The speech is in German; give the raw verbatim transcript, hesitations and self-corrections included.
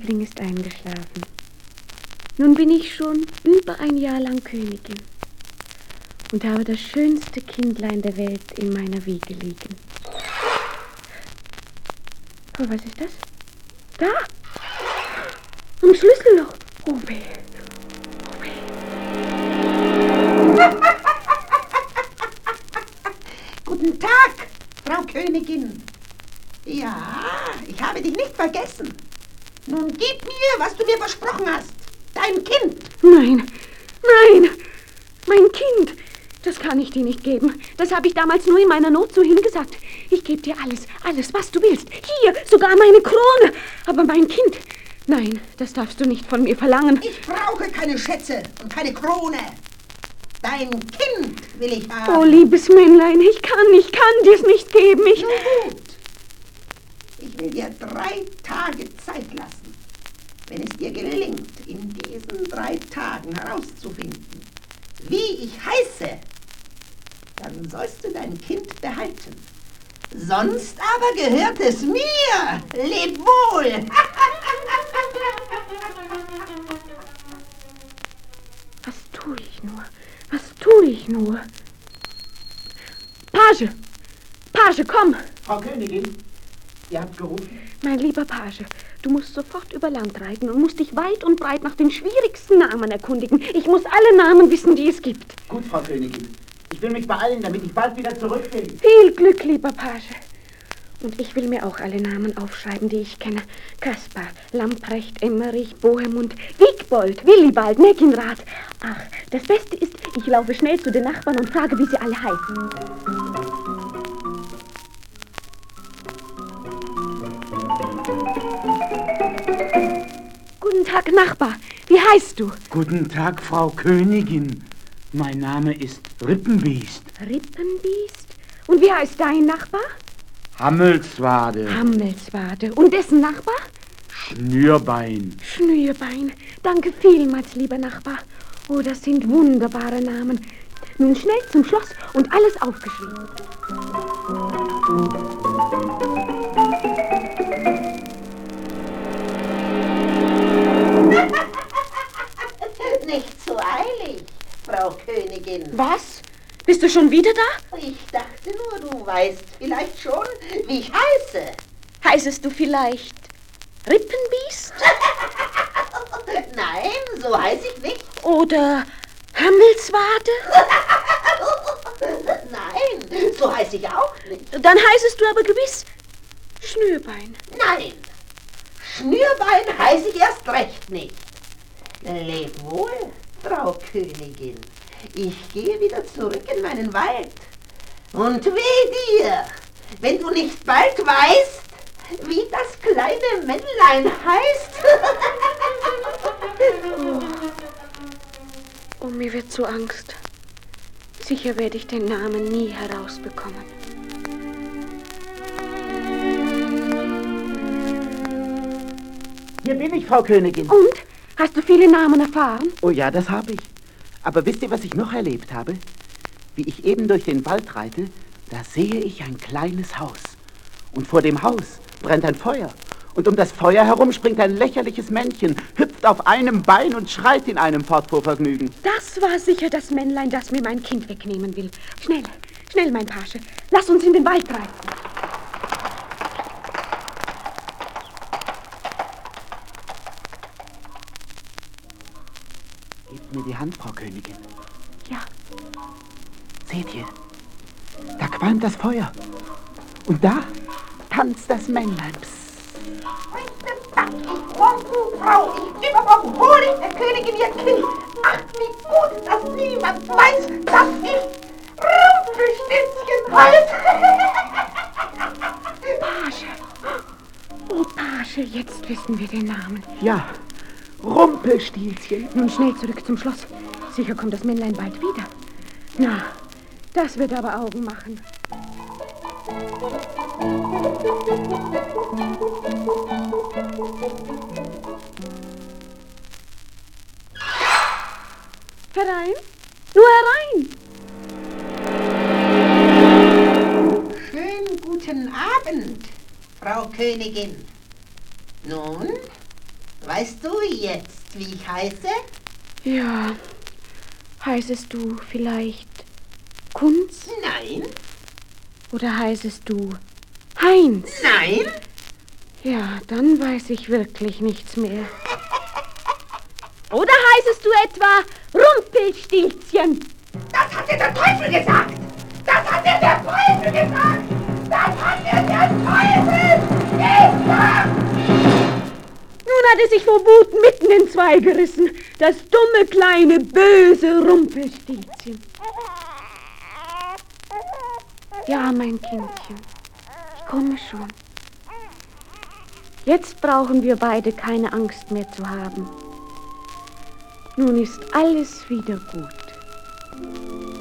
Liebling ist eingeschlafen. Nun bin ich schon über ein Jahr lang Königin und habe das schönste Kindlein der Welt in meiner Wiege liegen. Oh, was ist das? Da! Am Schlüsselloch! Oh weh! Oh weh! Guten Tag, Frau Königin. Ja, ich habe dich nicht vergessen. Nun gib mir, was du mir versprochen hast. Dein Kind. Nein, nein, mein Kind. Das kann ich dir nicht geben. Das habe ich damals nur in meiner Not so hingesagt. Ich gebe dir alles, alles, was du willst. Hier, sogar meine Krone. Aber mein Kind, nein, das darfst du nicht von mir verlangen. Ich brauche keine Schätze und keine Krone. Dein Kind will ich haben. Oh, liebes Männlein, ich kann, ich kann dir's nicht geben. Ich... Nun gut. Ich will dir drei Tage Zeit lassen. Wenn es dir gelingt, in diesen drei Tagen herauszufinden, wie ich heiße, dann sollst du dein Kind behalten. Sonst aber gehört es mir. Leb wohl. Was tue ich nur? Was tue ich nur? Page! Page, komm! Frau Königin, ihr habt gerufen? Mein lieber Page, du musst sofort über Land reiten und musst dich weit und breit nach den schwierigsten Namen erkundigen. Ich muss alle Namen wissen, die es gibt. Gut, Frau Königin. Ich will mich beeilen, damit ich bald wieder zurück bin. Viel Glück, lieber Page. Und ich will mir auch alle Namen aufschreiben, die ich kenne. Kaspar, Lamprecht, Emmerich, Bohemund, Wigbold, Willibald, Neckenrath. Ach, das Beste ist, ich laufe schnell zu den Nachbarn und frage, wie sie alle heißen. Guten Tag, Nachbar. Wie heißt du? Guten Tag, Frau Königin. Mein Name ist Rippenbiest. Rippenbiest? Und wie heißt dein Nachbar? Hammelswade. Hammelswade. Und dessen Nachbar? Schnürbein. Schnürbein. Danke vielmals, lieber Nachbar. Oh, das sind wunderbare Namen. Nun schnell zum Schloss und alles aufgeschrieben. Nicht so eilig, Frau Königin. Was? Bist du schon wieder da? Ich dachte nur, du weißt vielleicht schon, wie ich heiße. Heißest du vielleicht Rippenbiest? Nein, so heiße ich nicht. Oder Hammelswade? Nein, so heiße ich auch nicht. Dann heißest du aber gewiss Schnürbein. Nein, Schnürbein heiße ich erst recht nicht. Leb wohl, Frau Königin. Ich gehe wieder zurück in meinen Wald. Und weh dir, wenn du nicht bald weißt, wie das kleine Männlein heißt. Oh. Oh, mir wird so Angst. Sicher werde ich den Namen nie herausbekommen. Hier bin ich, Frau Königin. Und? Hast du viele Namen erfahren? Oh ja, das habe ich. Aber wisst ihr, was ich noch erlebt habe? Wie ich eben durch den Wald reite, da sehe ich ein kleines Haus. Und vor dem Haus brennt ein Feuer. Und um das Feuer herum springt ein lächerliches Männchen, hüpft auf einem Bein und schreit in einem fort vor Vergnügen. Das war sicher das Männlein, das mir mein Kind wegnehmen will. Schnell, schnell, mein Page. Lass uns in den Wald reiten. Gebt mir die Hand, Frau Königin. Ja. Seht ihr, da qualmt das Feuer. Und da tanzt das Männlein. Psst. Frau, ich überhole ich der Königin ihr Kind. Ach, wie gut, dass niemand weiß, dass ich Rumpelstilzchen heiße. Page. Oh, Page, jetzt wissen wir den Namen. Ja, Rumpelstilzchen. Nun schnell zurück zum Schloss. Sicher kommt das Männlein bald wieder. Na, das wird aber Augen machen. Herein, nur herein. Schönen guten Abend, Frau Königin. Nun, Weißt du jetzt, wie ich heiße? Ja, heißest du vielleicht Kunz? Nein. Oder heißest du Heinz? Nein. Ja, dann weiß ich wirklich nichts mehr. Oder heißest du etwa Rumpelstilzchen? Das hat dir der Teufel gesagt! Das hat dir der Teufel gesagt! Das hat dir der Teufel gesagt! Nun hat er sich vor Wut mitten in zwei gerissen. Das dumme, kleine, böse Rumpelstilzchen. Ja, mein Kindchen, ich komme schon. Jetzt brauchen wir beide keine Angst mehr zu haben. Nun ist alles wieder gut.